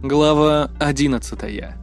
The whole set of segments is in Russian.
Глава 11.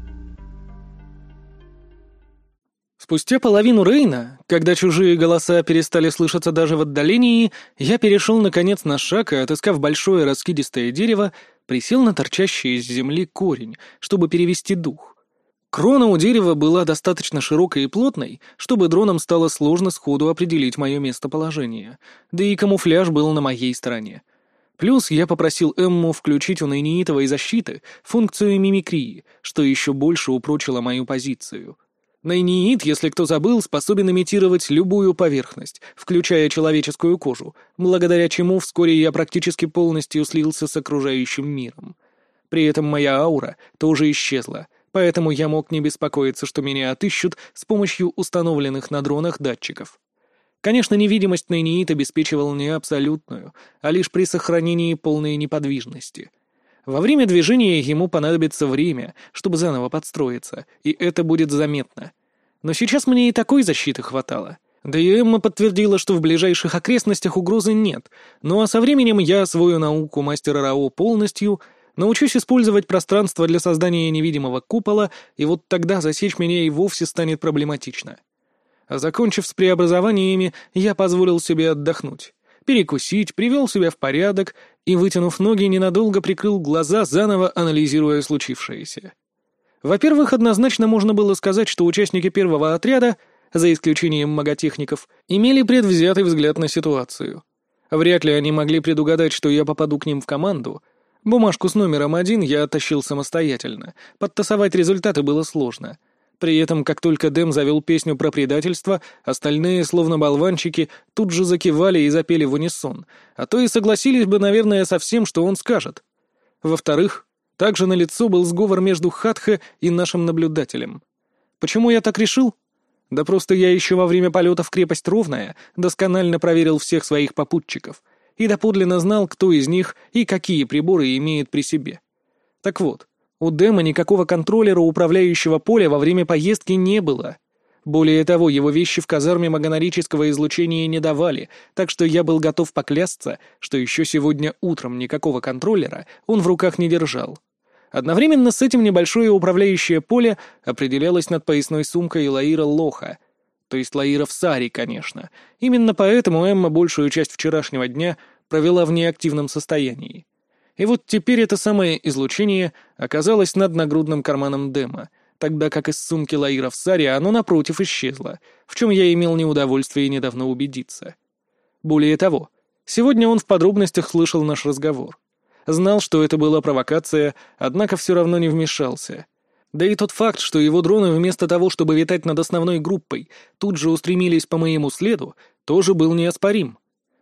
Спустя половину Рейна, когда чужие голоса перестали слышаться даже в отдалении, я перешел наконец на шаг и, отыскав большое раскидистое дерево, присел на торчащий из земли корень, чтобы перевести дух. Крона у дерева была достаточно широкой и плотной, чтобы дронам стало сложно сходу определить мое местоположение, да и камуфляж был на моей стороне. Плюс я попросил Эмму включить у нейнитовой защиты функцию мимикрии, что еще больше упрочило мою позицию. Нейнит, если кто забыл, способен имитировать любую поверхность, включая человеческую кожу, благодаря чему вскоре я практически полностью слился с окружающим миром. При этом моя аура тоже исчезла, поэтому я мог не беспокоиться, что меня отыщут с помощью установленных на дронах датчиков. Конечно, невидимость нейнит обеспечивал не абсолютную, а лишь при сохранении полной неподвижности. Во время движения ему понадобится время, чтобы заново подстроиться, и это будет заметно. Но сейчас мне и такой защиты хватало. Да и Эмма подтвердила, что в ближайших окрестностях угрозы нет, ну а со временем я освою науку мастера Рао полностью, научусь использовать пространство для создания невидимого купола, и вот тогда засечь меня и вовсе станет проблематично. А закончив с преобразованиями, я позволил себе отдохнуть, перекусить, привел себя в порядок и, вытянув ноги, ненадолго прикрыл глаза, заново анализируя случившееся. Во-первых, однозначно можно было сказать, что участники первого отряда, за исключением маготехников, имели предвзятый взгляд на ситуацию. Вряд ли они могли предугадать, что я попаду к ним в команду. Бумажку с номером 1 я оттащил самостоятельно, подтасовать результаты было сложно. При этом, как только Дэм завел песню про предательство, остальные, словно болванчики, тут же закивали и запели в унисон, а то и согласились бы, наверное, со всем, что он скажет. Во-вторых, также налицо был сговор между Хатхе и нашим наблюдателем. Почему я так решил? Да просто я еще во время полета в крепость Ровная досконально проверил всех своих попутчиков и доподлинно знал, кто из них и какие приборы имеет при себе. Так вот, у Дэма никакого контроллера управляющего поля во время поездки не было. Более того, его вещи в казарме магонорического излучения не давали, так что я был готов поклясться, что еще сегодня утром никакого контроллера он в руках не держал. Одновременно с этим небольшое управляющее поле определялось над поясной сумкой Лаира Лоха, то есть Лаира в Саре, конечно. Именно поэтому Эмма большую часть вчерашнего дня провела в неактивном состоянии. И вот теперь это самое излучение оказалось над нагрудным карманом Дэма, тогда как из сумки Лаира в Саре оно, напротив, исчезло, в чем я имел неудовольствие недавно убедиться. Более того, сегодня он в подробностях слышал наш разговор. Знал, что это была провокация, однако все равно не вмешался. Да и тот факт, что его дроны вместо того, чтобы витать над основной группой, тут же устремились по моему следу, тоже был неоспорим.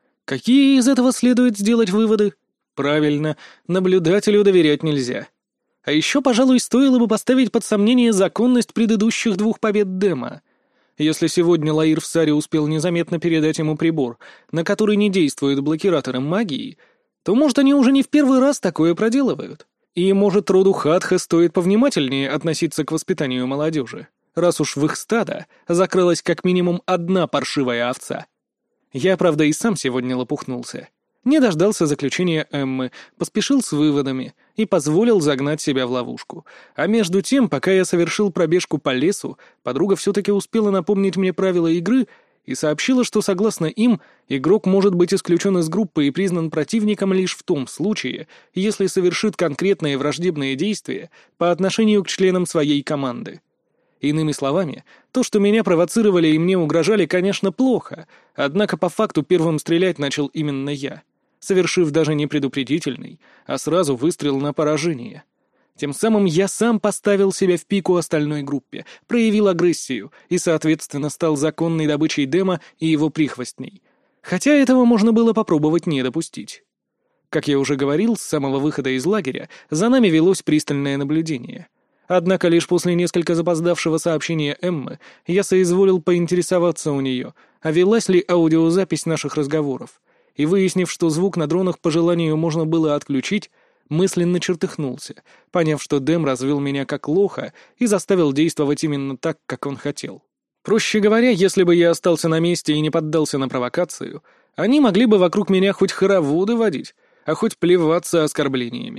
Какие из этого следует сделать выводы? Правильно, наблюдателю доверять нельзя. А еще, пожалуй, стоило бы поставить под сомнение законность предыдущих 2 побед Дэма. Если сегодня Лаир в Саре успел незаметно передать ему прибор, на который не действуют блокираторы магии, то, может, они уже не в первый раз такое проделывают. И, может, роду Хатха стоит повнимательнее относиться к воспитанию молодежи, раз уж в их стадо закрылась как минимум одна паршивая овца. Я, правда, и сам сегодня лопухнулся. Не дождался заключения Эммы, поспешил с выводами и позволил загнать себя в ловушку. А между тем, пока я совершил пробежку по лесу, подруга все-таки успела напомнить мне правила игры и сообщила, что, согласно им, игрок может быть исключен из группы и признан противником лишь в том случае, если совершит конкретные враждебные действия по отношению к членам своей команды. Иными словами, то, что меня провоцировали и мне угрожали, конечно, плохо, однако по факту первым стрелять начал именно я, совершив даже не предупредительный, а сразу выстрел на поражение. Тем самым я сам поставил себя в пику остальной группе, проявил агрессию и, соответственно, стал законной добычей Дэма и его прихвостней. Хотя этого можно было попробовать не допустить. Как я уже говорил, с самого выхода из лагеря за нами велось пристальное наблюдение. Однако лишь после несколько запоздавшего сообщения Эммы я соизволил поинтересоваться у нее, а велась ли аудиозапись наших разговоров, и, выяснив, что звук на дронах по желанию можно было отключить, мысленно чертыхнулся, поняв, что Дэм развел меня как лоха и заставил действовать именно так, как он хотел. Проще говоря, если бы я остался на месте и не поддался на провокацию, они могли бы вокруг меня хоть хороводы водить, а хоть плеваться оскорблениями.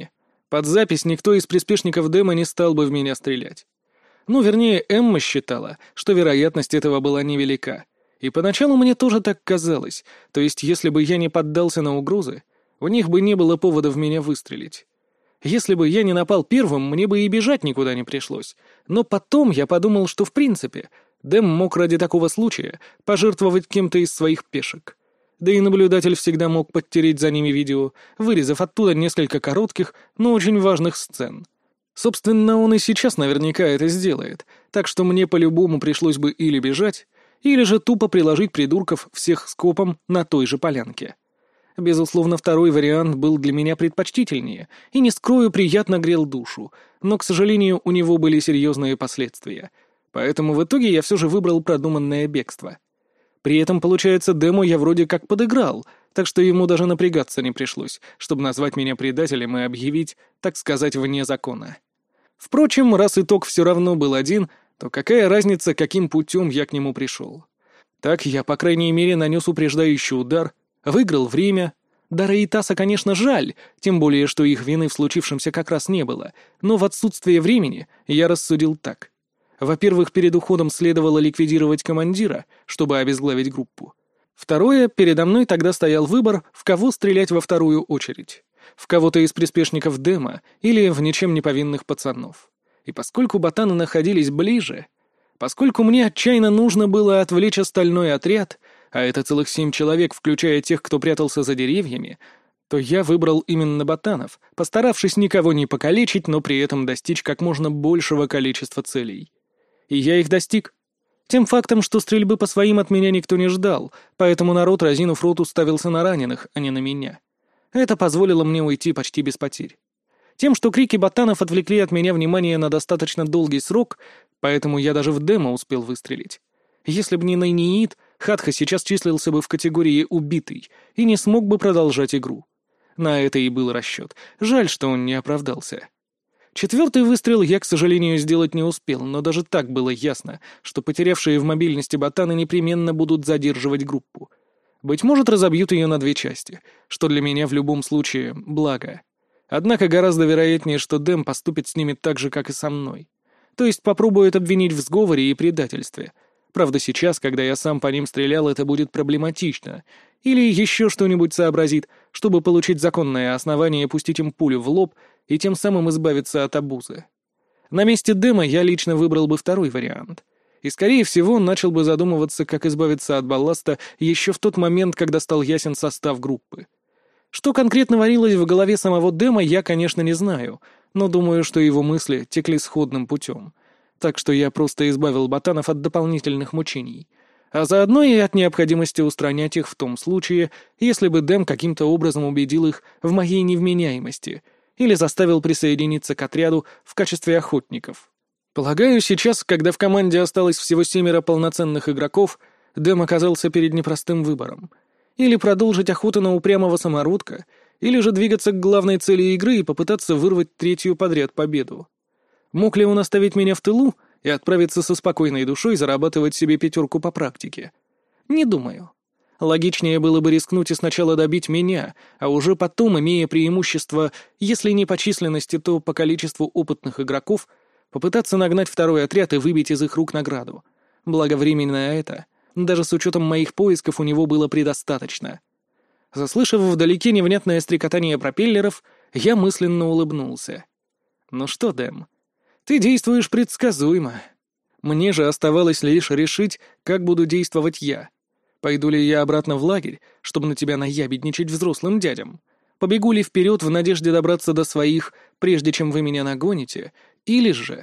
Под запись никто из приспешников Дэма не стал бы в меня стрелять. Ну, вернее, Эмма считала, что вероятность этого была невелика. И поначалу мне тоже так казалось, то есть если бы я не поддался на угрозы, у них бы не было повода в меня выстрелить. Если бы я не напал первым, мне бы и бежать никуда не пришлось. Но потом я подумал, что в принципе Дэм мог ради такого случая пожертвовать кем-то из своих пешек. Да и наблюдатель всегда мог подтереть за ними видео, вырезав оттуда несколько коротких, но очень важных сцен. Собственно, он и сейчас наверняка это сделает, так что мне по-любому пришлось бы или бежать, или же тупо приложить придурков всех скопом на той же полянке. Безусловно, второй вариант был для меня предпочтительнее и, не скрою, приятно грел душу, но, к сожалению, у него были серьезные последствия. Поэтому в итоге я все же выбрал продуманное бегство. При этом, получается, Дэму я вроде как подыграл, так что ему даже напрягаться не пришлось, чтобы назвать меня предателем и объявить, так сказать, вне закона. Впрочем, раз итог все равно был один, то какая разница, каким путем я к нему пришел? Так я, по крайней мере, нанес упреждающий удар, выиграл время. Дара и Таса, конечно, жаль, тем более, что их вины в случившемся как раз не было, но в отсутствие времени я рассудил так. Во-первых, перед уходом следовало ликвидировать командира, чтобы обезглавить группу. Второе, передо мной тогда стоял выбор, в кого стрелять во вторую очередь. В кого-то из приспешников Дэма или в ничем не повинных пацанов. И поскольку ботаны находились ближе, поскольку мне отчаянно нужно было отвлечь остальной отряд, а это целых 7 человек, включая тех, кто прятался за деревьями, то я выбрал именно ботанов, постаравшись никого не покалечить, но при этом достичь как можно большего количества целей. И я их достиг. Тем фактом, что стрельбы по своим от меня никто не ждал, поэтому народ, разинув рот, уставился на раненых, а не на меня. Это позволило мне уйти почти без потерь. Тем, что крики ботанов отвлекли от меня внимание на достаточно долгий срок, поэтому я даже в демо успел выстрелить. Если бы не Найниит, Хатха сейчас числился бы в категории «убитый» и не смог бы продолжать игру. На это и был расчет. Жаль, что он не оправдался. Четвертый выстрел я, к сожалению, сделать не успел, но даже так было ясно, что потерявшие в мобильности ботаны непременно будут задерживать группу. Быть может, разобьют ее на 2 части, что для меня в любом случае благо. Однако гораздо вероятнее, что Дэм поступит с ними так же, как и со мной. То есть попробует обвинить в сговоре и предательстве. Правда, сейчас, когда я сам по ним стрелял, это будет проблематично. Или еще что-нибудь сообразит, чтобы получить законное основание пустить им пулю в лоб и тем самым избавиться от обузы. На месте Дэма я лично выбрал бы второй вариант. И, скорее всего, начал бы задумываться, как избавиться от балласта еще в тот момент, когда стал ясен состав группы. Что конкретно варилось в голове самого Дэма, я, конечно, не знаю, но думаю, что его мысли текли сходным путем. Так что я просто избавил ботанов от дополнительных мучений, а заодно и от необходимости устранять их в том случае, если бы Дэм каким-то образом убедил их в моей невменяемости или заставил присоединиться к отряду в качестве охотников. Полагаю, сейчас, когда в команде осталось всего 7 полноценных игроков, Дэм оказался перед непростым выбором. Или продолжить охоту на упрямого самородка, или же двигаться к главной цели игры и попытаться вырвать 3-ю подряд победу. Мог ли он оставить меня в тылу и отправиться со спокойной душой зарабатывать себе 5 по практике? Не думаю. Логичнее было бы рискнуть и сначала добить меня, а уже потом, имея преимущество, если не по численности, то по количеству опытных игроков, попытаться нагнать второй отряд и выбить из их рук награду. Благо времени на это, даже с учетом моих поисков, у него было предостаточно. Заслышав вдалеке невнятное стрекотание пропеллеров, я мысленно улыбнулся. «Ну что, Дэм, ты действуешь предсказуемо. Мне же оставалось лишь решить, как буду действовать я. Пойду ли я обратно в лагерь, чтобы на тебя наябедничать взрослым дядям? Побегу ли вперед в надежде добраться до своих, прежде чем вы меня нагоните? Или же...»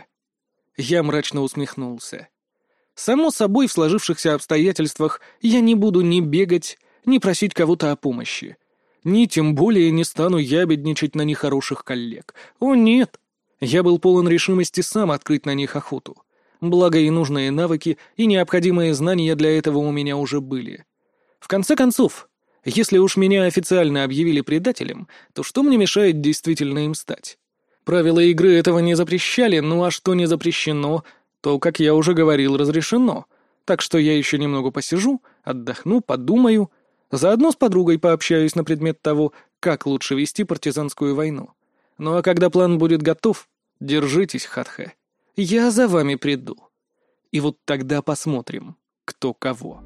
Я мрачно усмехнулся. Само собой, в сложившихся обстоятельствах я не буду ни бегать, ни просить кого-то о помощи. Ни тем более не стану ябедничать на нехороших коллег. О, нет! Я был полон решимости сам открыть на них охоту. Благо и нужные навыки, и необходимые знания для этого у меня уже были. В конце концов, если уж меня официально объявили предателем, то что мне мешает действительно им стать? Правила игры этого не запрещали, ну а что не запрещено, то, как я уже говорил, разрешено. Так что я еще немного посижу, отдохну, подумаю. Заодно с подругой пообщаюсь на предмет того, как лучше вести партизанскую войну. Ну а когда план будет готов, держитесь, Хатхе. Я за вами приду. И вот тогда посмотрим, кто кого.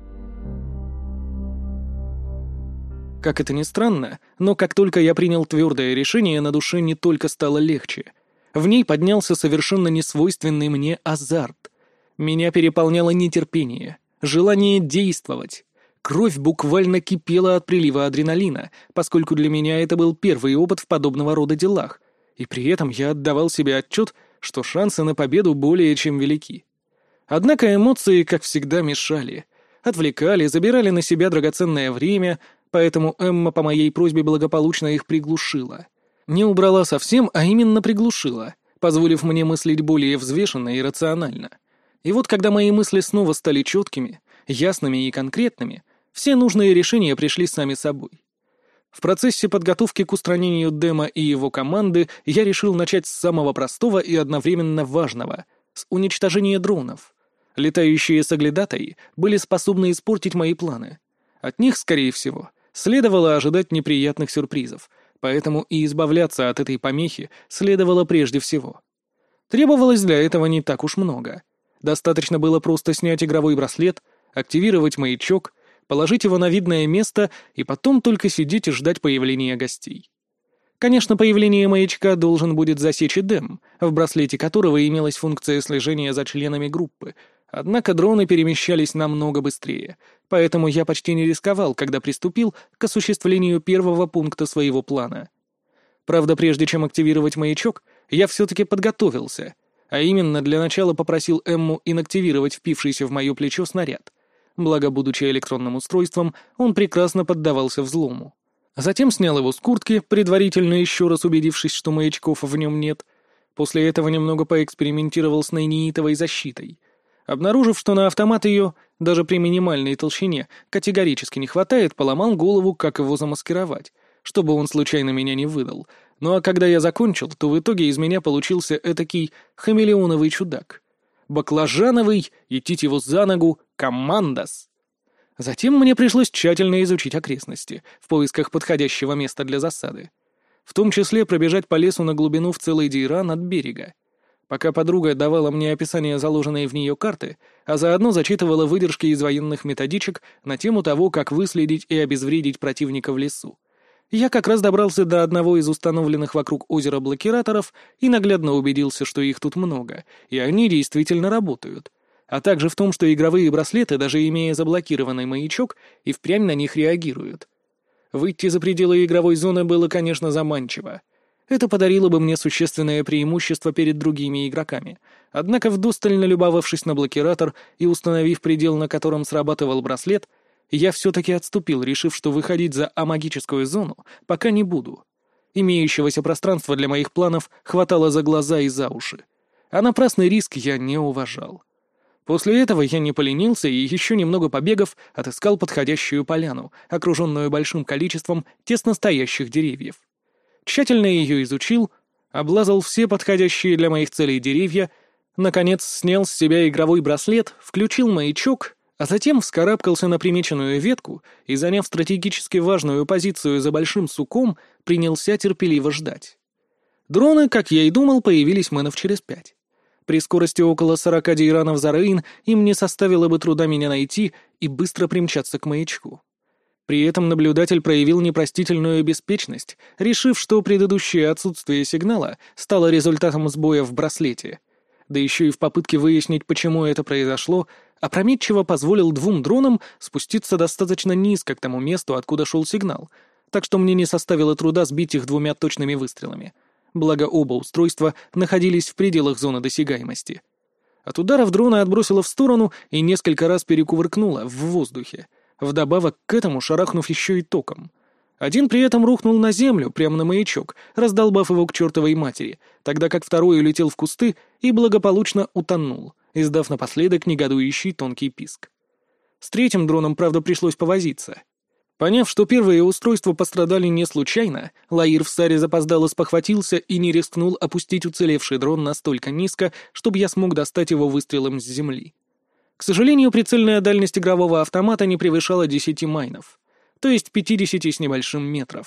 Как это ни странно, но как только я принял твердое решение, на душе не только стало легче. В ней поднялся совершенно несвойственный мне азарт. Меня переполняло нетерпение, желание действовать. Кровь буквально кипела от прилива адреналина, поскольку для меня это был первый опыт в подобного рода делах, и при этом я отдавал себе отчет, что шансы на победу более чем велики. Однако эмоции, как всегда, мешали. Отвлекали, забирали на себя драгоценное время, поэтому Эмма по моей просьбе благополучно их приглушила. Не убрала совсем, а именно приглушила, позволив мне мыслить более взвешенно и рационально. И вот когда мои мысли снова стали четкими, ясными и конкретными, все нужные решения пришли сами собой. В процессе подготовки к устранению Дэма и его команды я решил начать с самого простого и одновременно важного — с уничтожения дронов. Летающие соглядатаи были способны испортить мои планы. От них, скорее всего, следовало ожидать неприятных сюрпризов, поэтому и избавляться от этой помехи следовало прежде всего. Требовалось для этого не так уж много. Достаточно было просто снять игровой браслет, активировать маячок, положить его на видное место и потом только сидеть и ждать появления гостей. Конечно, появление маячка должен будет засечь и Дэм, в браслете которого имелась функция слежения за членами группы, однако дроны перемещались намного быстрее, поэтому я почти не рисковал, когда приступил к осуществлению первого пункта своего плана. Правда, прежде чем активировать маячок, я все-таки подготовился, а именно для начала попросил Эмму инактивировать впившийся в мое плечо снаряд. Благо, будучи электронным устройством, он прекрасно поддавался взлому. Затем снял его с куртки, предварительно еще раз убедившись, что маячков в нем нет. После этого немного поэкспериментировал с нейнитовой защитой. Обнаружив, что на автомат ее, даже при минимальной толщине, категорически не хватает, поломал голову, как его замаскировать, чтобы он случайно меня не выдал. Ну а когда я закончил, то в итоге из меня получился этакий хамелеоновый чудак. Баклажановый, идти его за ногу, командос. Затем мне пришлось тщательно изучить окрестности, в поисках подходящего места для засады. В том числе пробежать по лесу на глубину в целый дейран от берега. Пока подруга давала мне описание заложенной в нее карты, а заодно зачитывала выдержки из военных методичек на тему того, как выследить и обезвредить противника в лесу, я как раз добрался до одного из установленных вокруг озера блокираторов и наглядно убедился, что их тут много, и они действительно работают, а также в том, что игровые браслеты, даже имея заблокированный маячок, и впрямь на них реагируют. Выйти за пределы игровой зоны было, конечно, заманчиво. Это подарило бы мне существенное преимущество перед другими игроками, однако вдосталь налюбовавшись на блокиратор и установив предел, на котором срабатывал браслет, я все-таки отступил, решив, что выходить за амагическую зону пока не буду. Имеющегося пространства для моих планов хватало за глаза и за уши, а напрасный риск я не уважал. После этого я не поленился и, еще немного побегав, отыскал подходящую поляну, окруженную большим количеством тесно стоящих деревьев. Тщательно ее изучил, облазал все подходящие для моих целей деревья, наконец снял с себя игровой браслет, включил маячок, а затем вскарабкался на примеченную ветку и, заняв стратегически важную позицию за большим суком, принялся терпеливо ждать. Дроны, как я и думал, появились мэнов через 5. При скорости около 40 дейранов за рейн им не составило бы труда меня найти и быстро примчаться к маячку. При этом наблюдатель проявил непростительную беспечность, решив, что предыдущее отсутствие сигнала стало результатом сбоя в браслете. Да еще и в попытке выяснить, почему это произошло, опрометчиво позволил 2 дронам спуститься достаточно низко к тому месту, откуда шел сигнал, так что мне не составило труда сбить их 2 точными выстрелами. Благо оба устройства находились в пределах зоны досягаемости. От ударов дрона отбросило в сторону и несколько раз перекувыркнуло в воздухе, вдобавок к этому шарахнув еще и током. Один при этом рухнул на землю, прямо на маячок, раздолбав его к чертовой матери, тогда как второй улетел в кусты и благополучно утонул, издав напоследок негодующий тонкий писк. С третьим дроном, правда, пришлось повозиться. Поняв, что первые устройства пострадали не случайно, Лаир в Саре запоздало спохватился и не рискнул опустить уцелевший дрон настолько низко, чтобы я смог достать его выстрелом с земли. К сожалению, прицельная дальность игрового автомата не превышала 10 майнов, то есть 50 с небольшим метров,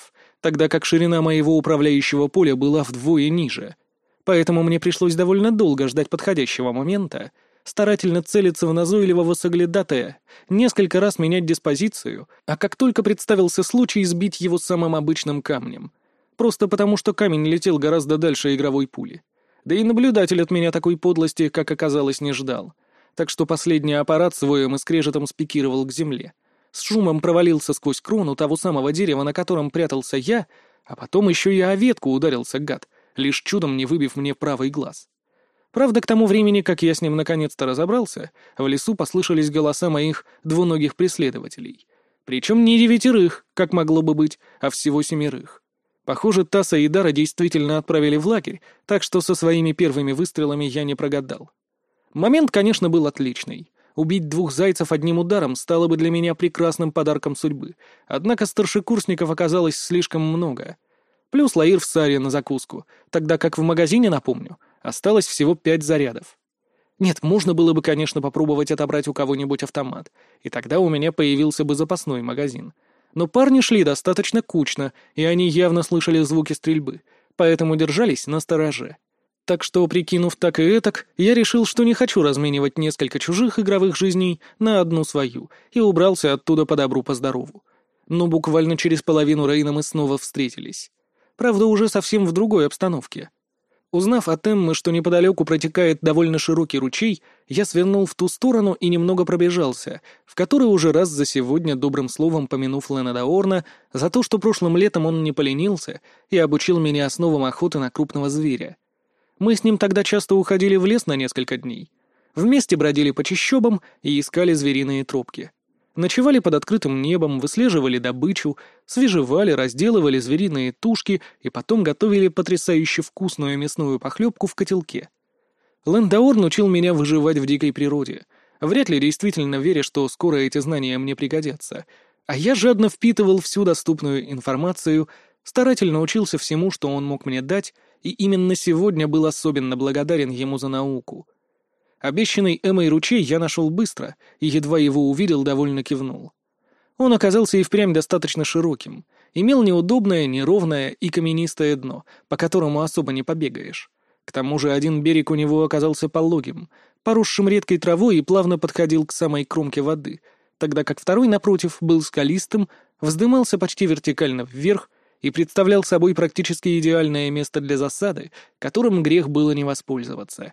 тогда как ширина моего управляющего поля была вдвое ниже. Поэтому мне пришлось довольно долго ждать подходящего момента, старательно целиться в назойливого соглядатая, несколько раз менять диспозицию, а как только представился случай, сбить его самым обычным камнем. Просто потому, что камень летел гораздо дальше игровой пули. Да и наблюдатель от меня такой подлости, как оказалось, не ждал. Так что последний аппарат с воем и скрежетом спикировал к земле. С шумом провалился сквозь крону того самого дерева, на котором прятался я, а потом еще и о ветку ударился гад, лишь чудом не выбив мне правый глаз. Правда, к тому времени, как я с ним наконец-то разобрался, в лесу послышались голоса моих двуногих преследователей. Причем не 9, как могло бы быть, а всего 7. Похоже, Таса и Дара действительно отправили в лагерь, так что со своими первыми выстрелами я не прогадал. Момент, конечно, был отличный. Убить 2 зайцев одним ударом стало бы для меня прекрасным подарком судьбы, однако старшекурсников оказалось слишком много. Плюс лаир в саре на закуску, тогда как в магазине, напомню, осталось всего 5 зарядов. Нет, можно было бы, конечно, попробовать отобрать у кого-нибудь автомат, и тогда у меня появился бы запасной магазин. Но парни шли достаточно кучно, и они явно слышали звуки стрельбы, поэтому держались настороже. Так что, прикинув так и этак, я решил, что не хочу разменивать несколько чужих игровых жизней на одну свою, и убрался оттуда по добру, по здорову. Но буквально через половину Рейна мы снова встретились. Правда, уже совсем в другой обстановке. Узнав от Эммы, что неподалеку протекает довольно широкий ручей, я свернул в ту сторону и немного пробежался, в который уже раз за сегодня добрым словом помянув Ленада Орна за то, что прошлым летом он не поленился и обучил меня основам охоты на крупного зверя. Мы с ним тогда часто уходили в лес на несколько дней. Вместе бродили по чащобам и искали звериные тропки. Ночевали под открытым небом, выслеживали добычу, свежевали, разделывали звериные тушки и потом готовили потрясающе вкусную мясную похлебку в котелке. Лендаорн учил меня выживать в дикой природе, вряд ли действительно веря, что скоро эти знания мне пригодятся. А я жадно впитывал всю доступную информацию, старательно учился всему, что он мог мне дать, и именно сегодня был особенно благодарен ему за науку. Обещанный Эммой ручей я нашел быстро, и едва его увидел, довольно кивнул. Он оказался и впрямь достаточно широким, имел неудобное, неровное и каменистое дно, по которому особо не побегаешь. К тому же один берег у него оказался пологим, поросшим редкой травой и плавно подходил к самой кромке воды, тогда как второй, напротив, был скалистым, вздымался почти вертикально вверх и представлял собой практически идеальное место для засады, которым грех было не воспользоваться.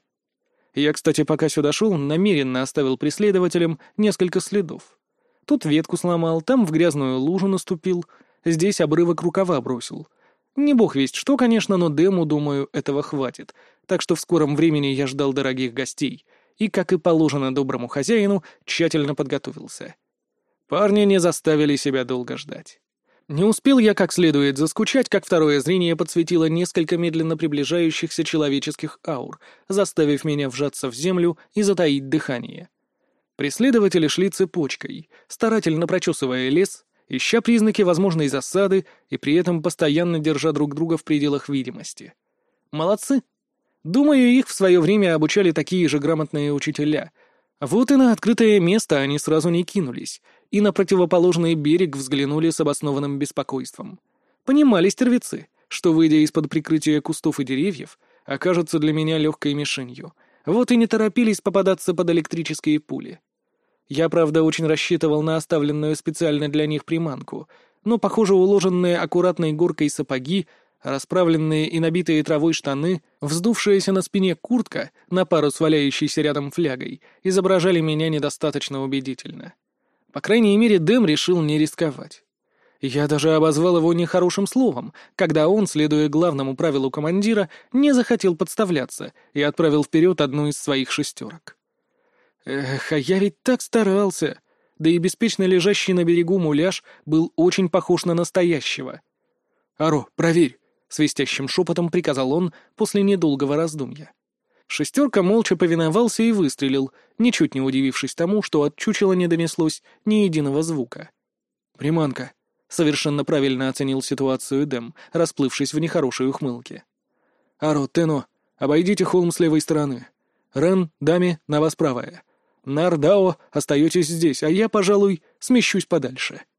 Я, кстати, пока сюда шел, намеренно оставил преследователям несколько следов. Тут ветку сломал, там в грязную лужу наступил, здесь обрывок рукава бросил. Не бог весть что, конечно, но Дэму, думаю, этого хватит, так что в скором времени я ждал дорогих гостей и, как и положено доброму хозяину, тщательно подготовился. Парни не заставили себя долго ждать. Не успел я как следует заскучать, как второе зрение подсветило несколько медленно приближающихся человеческих аур, заставив меня вжаться в землю и затаить дыхание. Преследователи шли цепочкой, старательно прочесывая лес, ища признаки возможной засады и при этом постоянно держа друг друга в пределах видимости. Молодцы! Думаю, их в свое время обучали такие же грамотные учителя. Вот и на открытое место они сразу не кинулись, и на противоположный берег взглянули с обоснованным беспокойством. Понимали стервецы, что, выйдя из-под прикрытия кустов и деревьев, окажутся для меня легкой мишенью. Вот и не торопились попадаться под электрические пули. Я, правда, очень рассчитывал на оставленную специально для них приманку, но, похоже, уложенные аккуратной горкой сапоги, расправленные и набитые травой штаны, вздувшаяся на спине куртка, на пару с валяющейся рядом флягой, изображали меня недостаточно убедительно. По крайней мере, Дэм решил не рисковать. Я даже обозвал его нехорошим словом, когда он, следуя главному правилу командира, не захотел подставляться и отправил вперед одну из своих 6. Эх, а я ведь так старался. Да и беспечно лежащий на берегу муляж был очень похож на настоящего. «Аро, проверь!» — свистящим шепотом приказал он после недолгого раздумья. 6 молча повиновался и выстрелил, ничуть не удивившись тому, что от чучела не донеслось ни единого звука. «Приманка», — совершенно правильно оценил ситуацию Дэм, расплывшись в нехорошей ухмылке. «Аро, Тено, обойдите холм с левой стороны. Рен, Дами, на вас правая. Нар, Дао, остаетесь здесь, а я, пожалуй, смещусь подальше.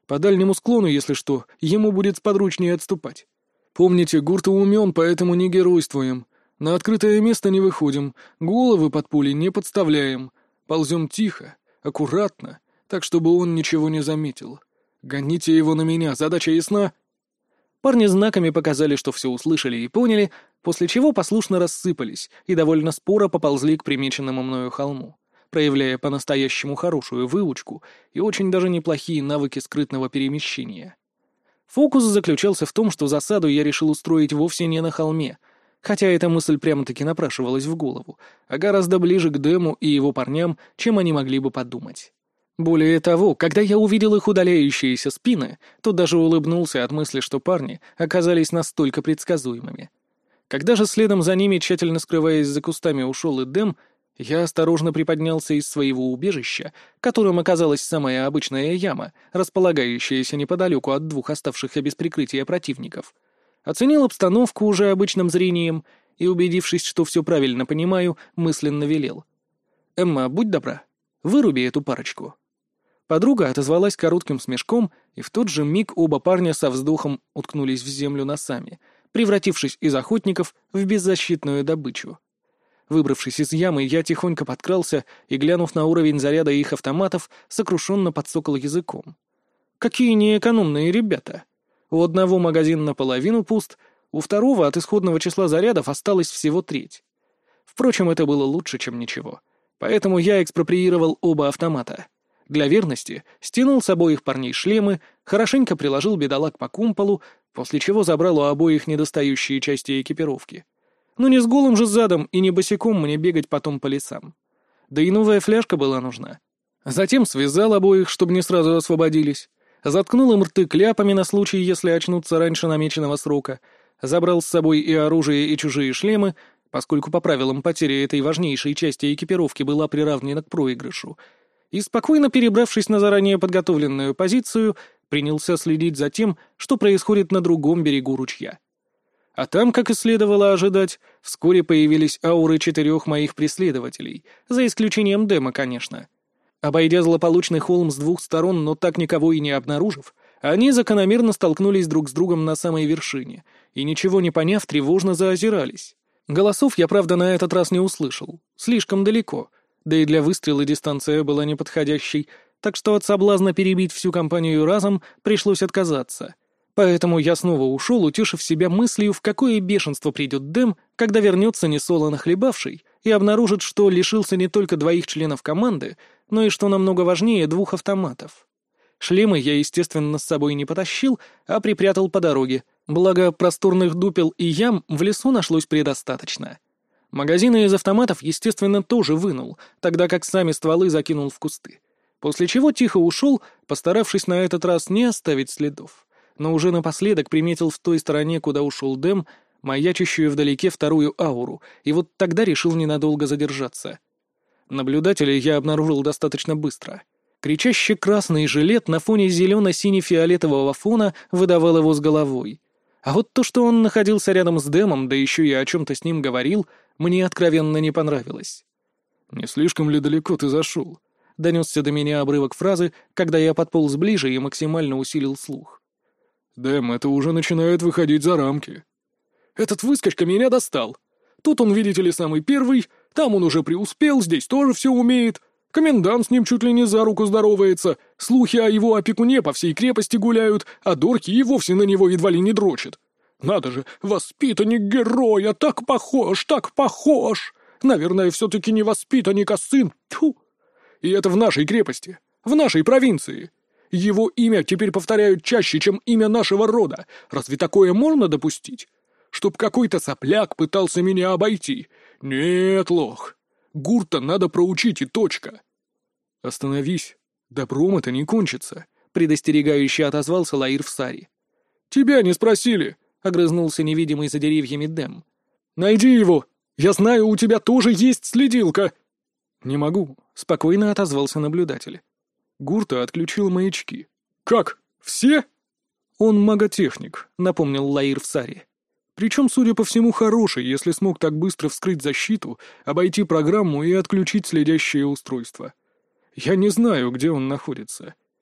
По дальнему склону, если что, ему будет сподручнее отступать. Помните, Гурта умен, поэтому не геройствуем. На открытое место не выходим, головы под пули не подставляем. Ползем тихо, аккуратно, так, чтобы он ничего не заметил. Гоните его на меня, задача ясна?» Парни знаками показали, что все услышали и поняли, после чего послушно рассыпались и довольно споро поползли к примеченному мною холму, проявляя по-настоящему хорошую выучку и очень даже неплохие навыки скрытного перемещения. Фокус заключался в том, что засаду я решил устроить вовсе не на холме, хотя эта мысль прямо-таки напрашивалась в голову, а гораздо ближе к Дэму и его парням, чем они могли бы подумать. Более того, когда я увидел их удаляющиеся спины, то даже улыбнулся от мысли, что парни оказались настолько предсказуемыми. Когда же следом за ними, тщательно скрываясь за кустами, ушел и Дэм, я осторожно приподнялся из своего убежища, которым оказалась самая обычная яма, располагающаяся неподалеку от двух оставшихся без прикрытия противников. Оценил обстановку уже обычным зрением и, убедившись, что все правильно понимаю, мысленно велел: «Эмма, будь добра, выруби эту парочку». Подруга отозвалась коротким смешком, и в тот же миг оба парня со вздохом уткнулись в землю носами, превратившись из охотников в беззащитную добычу. Выбравшись из ямы, я тихонько подкрался и, глянув на уровень заряда их автоматов, сокрушенно подсокал языком. Какие неэкономные ребята! У одного магазин наполовину пуст, у второго от исходного числа зарядов осталось всего треть. Впрочем, это было лучше, чем ничего. Поэтому я экспроприировал оба автомата. Для верности стянул с обоих парней шлемы, хорошенько приложил бедолаг по кумполу, после чего забрал у обоих недостающие части экипировки. Но не с голым же задом и не босиком мне бегать потом по лесам. Да и новая фляжка была нужна. Затем связал обоих, чтобы не сразу освободились, заткнул им рты кляпами на случай, если очнутся раньше намеченного срока, забрал с собой и оружие, и чужие шлемы, поскольку по правилам потеря этой важнейшей части экипировки была приравнена к проигрышу, и, спокойно перебравшись на заранее подготовленную позицию, принялся следить за тем, что происходит на другом берегу ручья. А там, как и следовало ожидать, вскоре появились ауры 4 моих преследователей, за исключением Дэма, конечно. Обойдя злополучный холм с 2 сторон, но так никого и не обнаружив, они закономерно столкнулись друг с другом на самой вершине, и, ничего не поняв, тревожно заозирались. Голосов я, правда, на этот раз не услышал, слишком далеко, да и для выстрела дистанция была неподходящей, так что от соблазна перебить всю компанию разом пришлось отказаться. Поэтому я снова ушел, утешив себя мыслью, в какое бешенство придет Дэм, когда вернется несолоно хлебавший и обнаружит, что лишился не только 2 членов команды, но и, что намного важнее, 2 автоматов. Шлемы я, естественно, с собой не потащил, а припрятал по дороге, благо просторных дупел и ям в лесу нашлось предостаточно. Магазины из автоматов, естественно, тоже вынул, тогда как сами стволы закинул в кусты. После чего тихо ушел, постаравшись на этот раз не оставить следов. Но уже напоследок приметил в той стороне, куда ушел Дэм, маячащую вдалеке 2 ауру, и вот тогда решил ненадолго задержаться. Наблюдателя я обнаружил достаточно быстро. Кричащий красный жилет на фоне зелено-сине-фиолетового фона выдавал его с головой. А вот то, что он находился рядом с Дэмом, да еще и о чем-то с ним говорил, мне откровенно не понравилось. «Не слишком ли далеко ты зашел?» — донесся до меня обрывок фразы, когда я подполз ближе и максимально усилил слух. «Дэм, это уже начинает выходить за рамки». «Этот выскочка меня достал. Тут он, видите ли, самый первый, там он уже преуспел, здесь тоже все умеет. Комендант с ним чуть ли не за руку здоровается, слухи о его опекуне по всей крепости гуляют, а Дорки и вовсе на него едва ли не дрочит. Надо же, воспитанник героя, так похож, так похож! Наверное, все-таки не воспитанник, а сын. Тьфу! И это в нашей крепости, в нашей провинции. Его имя теперь повторяют чаще, чем имя нашего рода. Разве такое можно допустить? Чтоб какой-то сопляк пытался меня обойти. Нет, лох. Гурта надо проучить и точка». «Остановись. Добром это не кончится», — предостерегающе отозвался Лаир Всари. «Тебя не спросили», — огрызнулся невидимый за деревьями Дэм. «Найди его. Я знаю, у тебя тоже есть следилка». «Не могу», — спокойно отозвался наблюдатель. Гурта отключил маячки. «Как? Все?» «Он маготехник», — напомнил Лаир Всари. «Причем, судя по всему, хороший, если смог так быстро вскрыть защиту, обойти программу и отключить следящее устройство. Я не знаю, где он находится».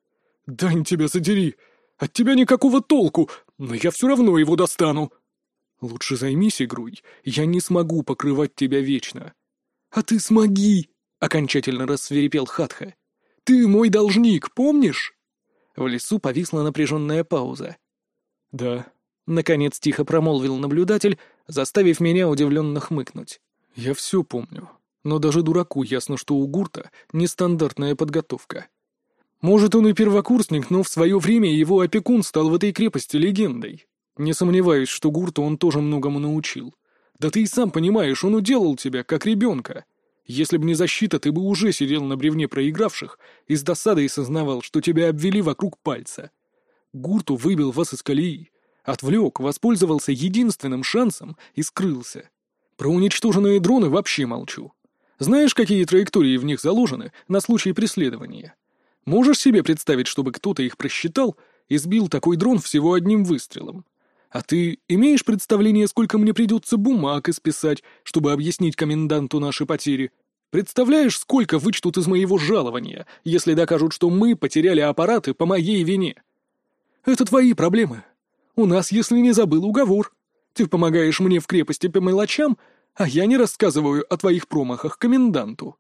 «Дань тебя задери! От тебя никакого толку, но я все равно его достану!» «Лучше займись игрой, я не смогу покрывать тебя вечно». «А ты смоги!» — окончательно рассвирепел Хатха. «Ты мой должник, помнишь?» В лесу повисла напряженная пауза. «Да», — наконец тихо промолвил наблюдатель, заставив меня удивленно хмыкнуть. «Я все помню, но даже дураку ясно, что у Гурта нестандартная подготовка. Может, он и первокурсник, но в свое время его опекун стал в этой крепости легендой. Не сомневаюсь, что Гурта он тоже многому научил. Да ты и сам понимаешь, он уделал тебя, как ребенка. Если бы не защита, ты бы уже сидел на бревне проигравших и с досадой сознавал, что тебя обвели вокруг пальца. Гурту выбил вас из колеи, отвлек, воспользовался единственным шансом и скрылся. Про уничтоженные дроны вообще молчу. Знаешь, какие траектории в них заложены на случай преследования? Можешь себе представить, чтобы кто-то их просчитал и сбил такой дрон всего одним выстрелом? А ты имеешь представление, сколько мне придется бумаг исписать, чтобы объяснить коменданту наши потери? Представляешь, сколько вычтут из моего жалования, если докажут, что мы потеряли аппараты по моей вине? Это твои проблемы. У нас, если не забыл, уговор. Ты помогаешь мне в крепости по мелочам, а я не рассказываю о твоих промахах коменданту.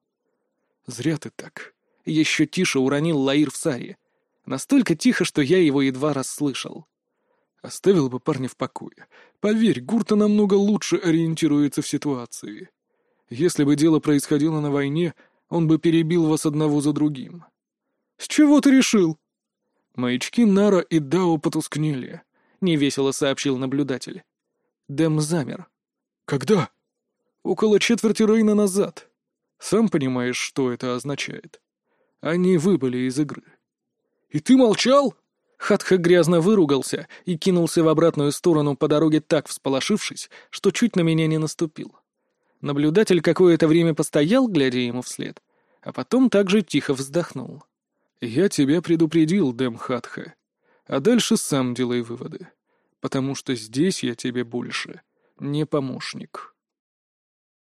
Зря ты так. Еще тише уронил Лаир в Саре. Настолько тихо, что я его едва расслышал. Оставил бы парня в покое. Поверь, Гурта намного лучше ориентируется в ситуации. Если бы дело происходило на войне, он бы перебил вас одного за другим. С чего ты решил? Маячки Нара и Дао потускнели, — невесело сообщил наблюдатель. Дэм замер. Когда? Около четверти Рейна назад. Сам понимаешь, что это означает. Они выбыли из игры. И ты молчал? Хатха грязно выругался и кинулся в обратную сторону по дороге, так всполошившись, что чуть на меня не наступил. Наблюдатель какое-то время постоял, глядя ему вслед, а потом также тихо вздохнул. «Я тебя предупредил, Дэм Хатха, а дальше сам делай выводы, потому что здесь я тебе больше не помощник».